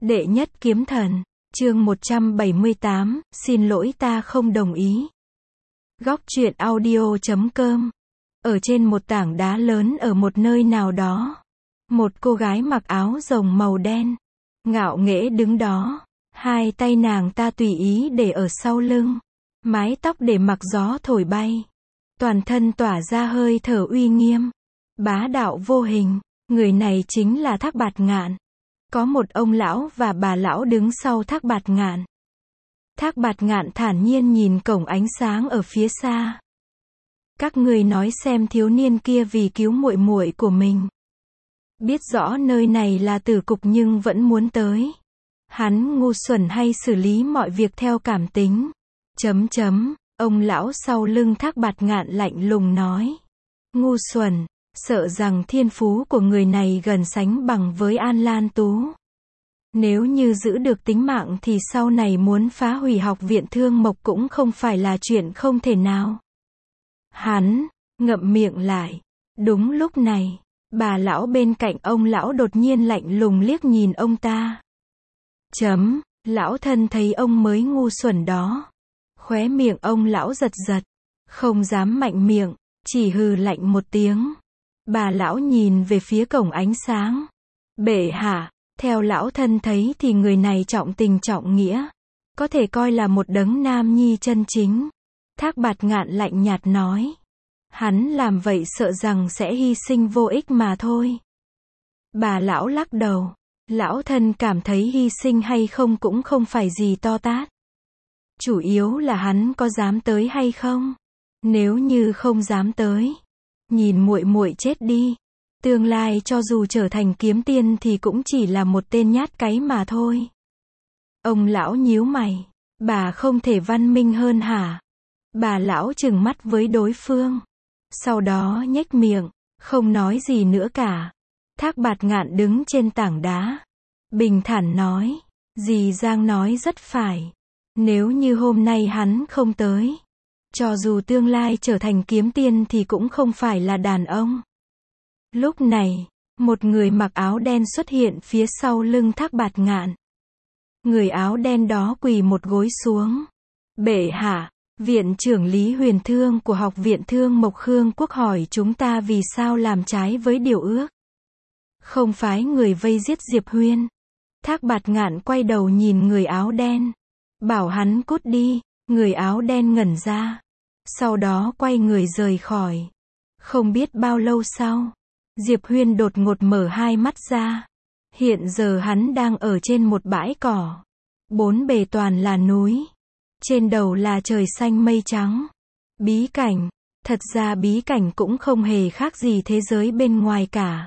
Đệ nhất kiếm thần, chương 178, xin lỗi ta không đồng ý. Góc truyện audio.com. Ở trên một tảng đá lớn ở một nơi nào đó, một cô gái mặc áo rồng màu đen, ngạo nghễ đứng đó, hai tay nàng ta tùy ý để ở sau lưng, mái tóc để mặc gió thổi bay, toàn thân tỏa ra hơi thở uy nghiêm, bá đạo vô hình. Người này chính là Thác Bạt Ngạn. Có một ông lão và bà lão đứng sau Thác Bạt Ngạn. Thác Bạt Ngạn thản nhiên nhìn cổng ánh sáng ở phía xa. Các ngươi nói xem, thiếu niên kia vì cứu muội muội của mình, biết rõ nơi này là tử cục nhưng vẫn muốn tới. Hắn ngu xuẩn hay xử lý mọi việc theo cảm tính? Ông lão sau lưng Thác Bạt Ngạn lạnh lùng nói. Ngu xuẩn, sợ rằng thiên phú của người này gần sánh bằng với An Lan Tú. Nếu như giữ được tính mạng thì sau này muốn phá hủy học viện Thương Mộc cũng không phải là chuyện không thể nào. Hắn ngậm miệng lại. Đúng lúc này, bà lão bên cạnh ông lão đột nhiên lạnh lùng liếc nhìn ông ta. Lão thân thấy ông mới ngu xuẩn đó. Khóe miệng ông lão giật giật, không dám mạnh miệng, chỉ hừ lạnh một tiếng. Bà lão nhìn về phía cổng ánh sáng. Bệ hạ, theo lão thân thấy thì người này trọng tình trọng nghĩa, có thể coi là một đấng nam nhi chân chính. Thác Bạt Ngạn lạnh nhạt nói. Hắn làm vậy sợ rằng sẽ hy sinh vô ích mà thôi. Bà lão lắc đầu. Lão thân cảm thấy hy sinh hay không cũng không phải gì to tát. Chủ yếu là hắn có dám tới hay không. Nếu như không dám tới, nhìn muội muội chết đi, tương lai cho dù trở thành kiếm tiên thì cũng chỉ là một tên nhát cái mà thôi. Ông lão nhíu mày. Bà không thể văn minh hơn hả? Bà lão trừng mắt với đối phương, sau đó nhếch miệng, không nói gì nữa cả. Thác Bạt Ngạn đứng trên tảng đá, bình thản nói. Dì Giang nói rất phải. Nếu như hôm nay hắn không tới, cho dù tương lai trở thành kiếm tiên thì cũng không phải là đàn ông. Lúc này, một người mặc áo đen xuất hiện phía sau lưng Thác Bạt Ngạn. Người áo đen đó quỳ một gối xuống. Bệ hạ, viện trưởng Lý Huyền Thương của học viện Thương Mộc Khương Quốc hỏi chúng ta vì sao làm trái với điều ước, không phái người vây giết Diệp Huyên. Thác Bạt Ngạn quay đầu nhìn người áo đen, bảo hắn cút đi. Người áo đen ngẩn ra, sau đó quay người rời khỏi. Không biết bao lâu sau, Diệp Huyên đột ngột mở hai mắt ra. Hiện giờ hắn đang ở trên một bãi cỏ, bốn bề toàn là núi, trên đầu là trời xanh mây trắng. Bí cảnh, thật ra bí cảnh cũng không hề khác gì thế giới bên ngoài cả.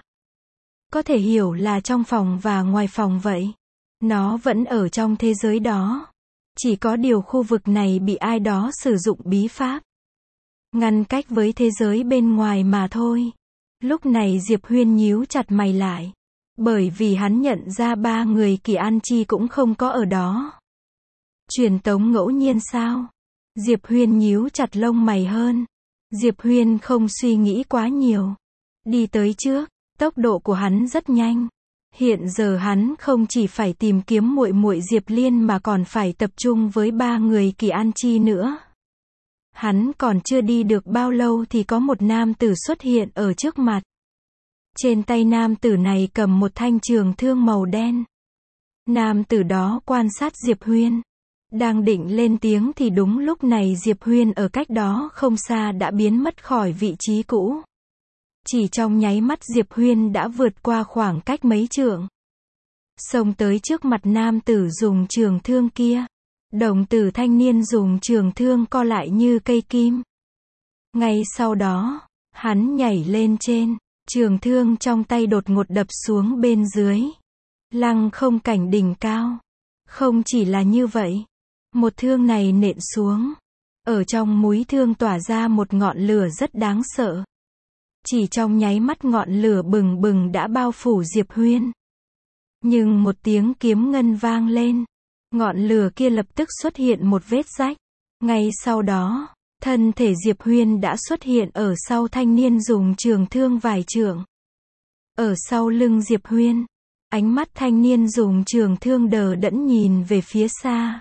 Có thể hiểu là trong phòng và ngoài phòng vậy. Nó vẫn ở trong thế giới đó. Chỉ có điều khu vực này bị ai đó sử dụng bí pháp ngăn cách với thế giới bên ngoài mà thôi. Lúc này Diệp Huyên nhíu chặt mày lại, bởi vì hắn nhận ra ba người Kỳ An Chi cũng không có ở đó. Truyền tống ngẫu nhiên sao? Diệp Huyên nhíu chặt lông mày hơn. Diệp Huyên không suy nghĩ quá nhiều, đi tới trước. Tốc độ của hắn rất nhanh. Hiện giờ hắn không chỉ phải tìm kiếm muội muội Diệp Liên mà còn phải tập trung với ba người Kỳ An Chi nữa. Hắn còn chưa đi được bao lâu thì có một nam tử xuất hiện ở trước mặt. Trên tay nam tử này cầm một thanh trường thương màu đen. Nam tử đó quan sát Diệp Huyên, đang định lên tiếng thì đúng lúc này Diệp Huyên ở cách đó không xa đã biến mất khỏi vị trí cũ. Chỉ trong nháy mắt Diệp Huyên đã vượt qua khoảng cách mấy trượng, xông tới trước mặt nam tử dùng trường thương kia. Đồng tử thanh niên dùng trường thương co lại như cây kim. Ngay sau đó, hắn nhảy lên trên, trường thương trong tay đột ngột đập xuống bên dưới. Lăng không cảnh đỉnh cao. Không chỉ là như vậy, một thương này nện xuống, ở trong mũi thương tỏa ra một ngọn lửa rất đáng sợ. Chỉ trong nháy mắt ngọn lửa bừng bừng đã bao phủ Diệp Huyên. Nhưng một tiếng kiếm ngân vang lên, ngọn lửa kia lập tức xuất hiện một vết rách. Ngay sau đó, thân thể Diệp Huyên đã xuất hiện ở sau thanh niên dùng trường thương vài trượng. Ở sau lưng Diệp Huyên, Ánh mắt thanh niên dùng trường thương đờ đẫn nhìn về phía xa.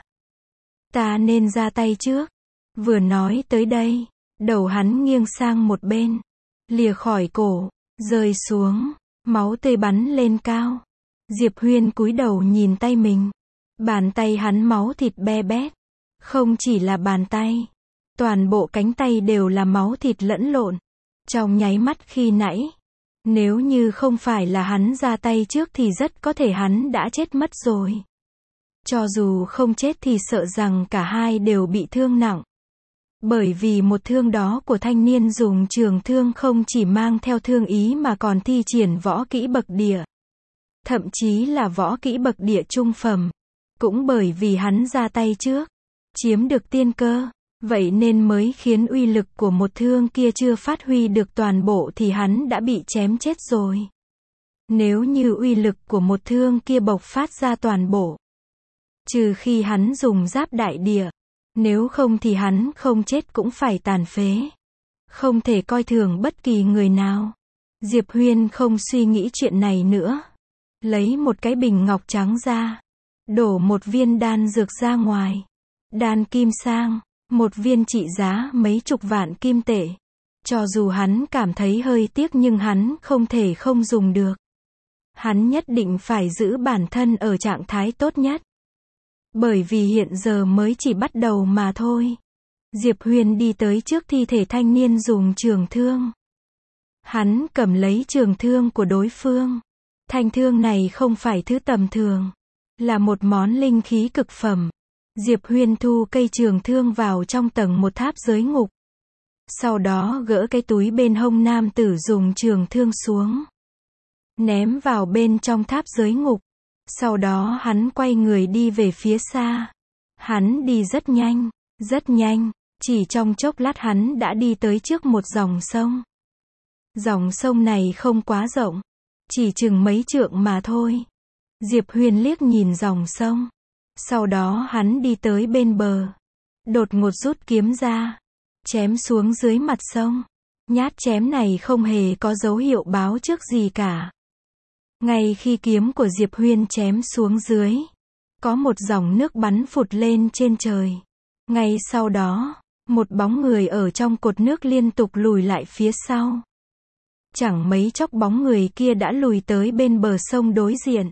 Ta nên ra tay trước. Vừa nói tới đây, đầu hắn nghiêng sang một bên, lìa khỏi cổ, rơi xuống, máu tươi bắn lên cao. Diệp Huyên cúi đầu nhìn tay mình. Bàn tay hắn máu thịt be bét. Không chỉ là bàn tay, toàn bộ cánh tay đều là máu thịt lẫn lộn. Trong nháy mắt khi nãy, nếu như không phải là hắn ra tay trước thì rất có thể hắn đã chết mất rồi. Cho dù không chết thì sợ rằng cả hai đều bị thương nặng. Bởi vì một thương đó của thanh niên dùng trường thương không chỉ mang theo thương ý mà còn thi triển võ kỹ bậc địa. Thậm chí là võ kỹ bậc địa trung phẩm. Cũng bởi vì hắn ra tay trước, chiếm được tiên cơ, vậy nên mới khiến uy lực của một thương kia chưa phát huy được toàn bộ thì hắn đã bị chém chết rồi. Nếu như uy lực của một thương kia bộc phát ra toàn bộ, trừ khi hắn dùng giáp đại địa, nếu không thì hắn không chết cũng phải tàn phế. Không thể coi thường bất kỳ người nào. Diệp Huyên không suy nghĩ chuyện này nữa. Lấy một cái bình ngọc trắng ra, đổ một viên đan dược ra ngoài. Đan kim sang, một viên trị giá mấy chục vạn kim tệ. Cho dù hắn cảm thấy hơi tiếc nhưng hắn không thể không dùng được. Hắn nhất định phải giữ bản thân ở trạng thái tốt nhất. Bởi vì hiện giờ mới chỉ bắt đầu mà thôi. Diệp Huyên đi tới trước thi thể thanh niên dùng trường thương. Hắn cầm lấy trường thương của đối phương. Thanh thương này không phải thứ tầm thường, là một món linh khí cực phẩm. Diệp Huyên thu cây trường thương vào trong tầng một tháp giới ngục. Sau đó gỡ cái túi bên hông nam tử dùng trường thương xuống, ném vào bên trong tháp giới ngục. Sau đó hắn quay người đi về phía xa. Hắn đi rất nhanh, chỉ trong chốc lát hắn đã đi tới trước một dòng sông. Dòng sông này không quá rộng, chỉ chừng mấy trượng mà thôi. Diệp Huyên liếc nhìn dòng sông. Sau đó hắn đi tới bên bờ, đột ngột rút kiếm ra, chém xuống dưới mặt sông. Nhát chém này không hề có dấu hiệu báo trước gì cả. Ngay khi kiếm của Diệp Huyên chém xuống dưới, có một dòng nước bắn phụt lên trên trời. Ngay sau đó, một bóng người ở trong cột nước liên tục lùi lại phía sau. Chẳng mấy chốc bóng người kia đã lùi tới bên bờ sông đối diện.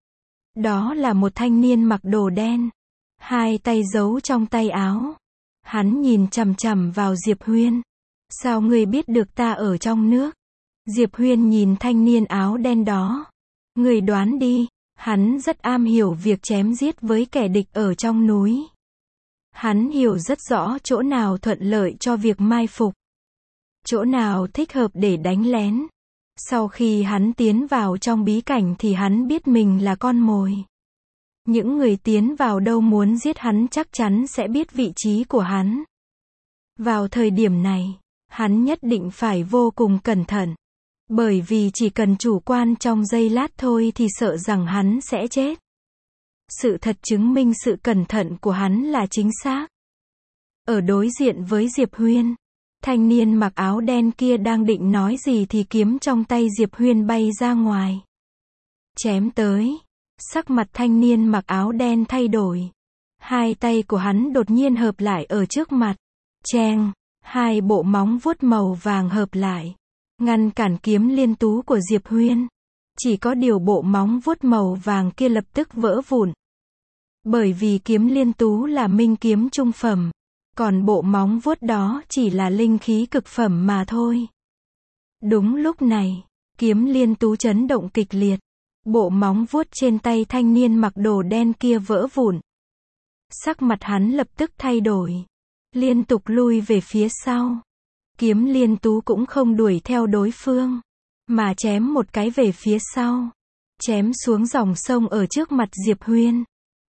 Đó là một thanh niên mặc đồ đen, hai tay giấu trong tay áo. Hắn nhìn chằm chằm vào Diệp Huyên. Sao ngươi biết được ta ở trong nước? Diệp Huyên nhìn thanh niên áo đen đó. Ngươi đoán đi, hắn rất am hiểu việc chém giết với kẻ địch ở trong núi. Hắn hiểu rất rõ chỗ nào thuận lợi cho việc mai phục, chỗ nào thích hợp để đánh lén. Sau khi hắn tiến vào trong bí cảnh thì hắn biết mình là con mồi. Những người tiến vào đâu muốn giết hắn chắc chắn sẽ biết vị trí của hắn. Vào thời điểm này, hắn nhất định phải vô cùng cẩn thận. Bởi vì chỉ cần chủ quan trong giây lát thôi thì sợ rằng hắn sẽ chết. Sự thật chứng minh sự cẩn thận của hắn là chính xác. Ở đối diện với Diệp Huyên, thanh niên mặc áo đen kia đang định nói gì thì kiếm trong tay Diệp Huyên bay ra ngoài. Chém tới. Sắc mặt thanh niên mặc áo đen thay đổi. Hai tay của hắn đột nhiên hợp lại ở trước mặt. Cheng, hai bộ móng vuốt màu vàng hợp lại, ngăn cản kiếm liên tú của Diệp Huyên. Chỉ có điều bộ móng vuốt màu vàng kia lập tức vỡ vụn. Bởi vì kiếm liên tú là minh kiếm trung phẩm, còn bộ móng vuốt đó chỉ là linh khí cực phẩm mà thôi. Đúng lúc này, kiếm liên tú chấn động kịch liệt. Bộ móng vuốt trên tay thanh niên mặc đồ đen kia vỡ vụn. Sắc mặt hắn lập tức thay đổi, liên tục lui về phía sau. Kiếm liên tú cũng không đuổi theo đối phương, mà chém một cái về phía sau, chém xuống dòng sông ở trước mặt Diệp Huyên.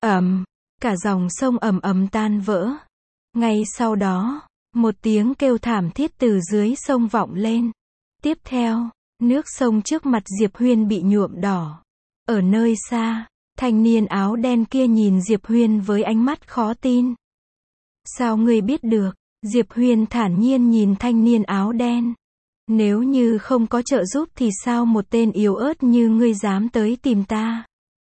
Cả dòng sông ầm ầm tan vỡ. Ngay sau đó, một tiếng kêu thảm thiết từ dưới sông vọng lên. Tiếp theo, nước sông trước mặt Diệp Huyên bị nhuộm đỏ. Ở nơi xa, thanh niên áo đen kia nhìn Diệp Huyên với ánh mắt khó tin. Sao ngươi biết được? Diệp Huyên thản nhiên nhìn thanh niên áo đen. Nếu như không có trợ giúp thì sao một tên yếu ớt như ngươi dám tới tìm ta?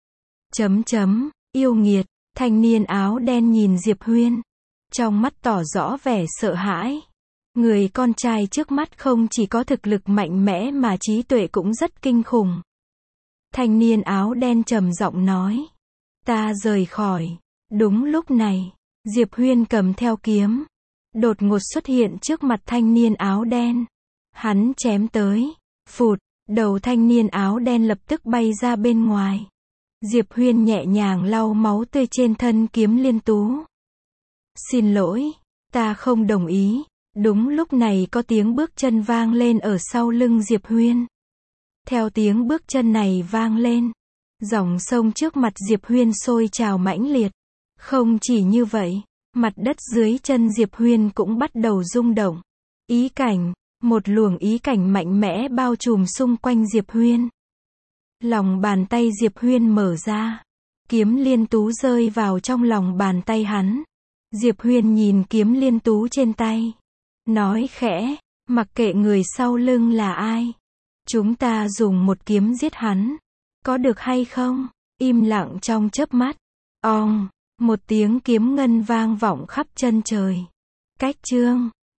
Yêu nghiệt, thanh niên áo đen nhìn Diệp Huyên. Trong mắt tỏ rõ vẻ sợ hãi. Người con trai trước mắt không chỉ có thực lực mạnh mẽ mà trí tuệ cũng rất kinh khủng. Thanh niên áo đen trầm giọng nói. Ta rời khỏi. Đúng lúc này, Diệp Huyên cầm theo kiếm. Đột ngột xuất hiện trước mặt thanh niên áo đen. Hắn chém tới. Phụt, đầu thanh niên áo đen lập tức bay ra bên ngoài. Diệp Huyên nhẹ nhàng lau máu tươi trên thân kiếm liên tú. Xin lỗi, ta không đồng ý. Đúng lúc này có tiếng bước chân vang lên ở sau lưng Diệp Huyên. Theo tiếng bước chân này vang lên, dòng sông trước mặt Diệp Huyên sôi trào mãnh liệt. Không chỉ như vậy, mặt đất dưới chân Diệp Huyên cũng bắt đầu rung động. Ý cảnh, một luồng ý cảnh mạnh mẽ bao trùm xung quanh Diệp Huyên. Lòng bàn tay Diệp Huyên mở ra. Kiếm liên tú rơi vào trong lòng bàn tay hắn. Diệp Huyên nhìn kiếm liên tú trên tay. Nói khẽ, mặc kệ người sau lưng là ai. Chúng ta dùng một kiếm giết hắn. Có được hay không? Im lặng trong chớp mắt. Ong, một tiếng kiếm ngân vang vọng khắp chân trời. Cách chương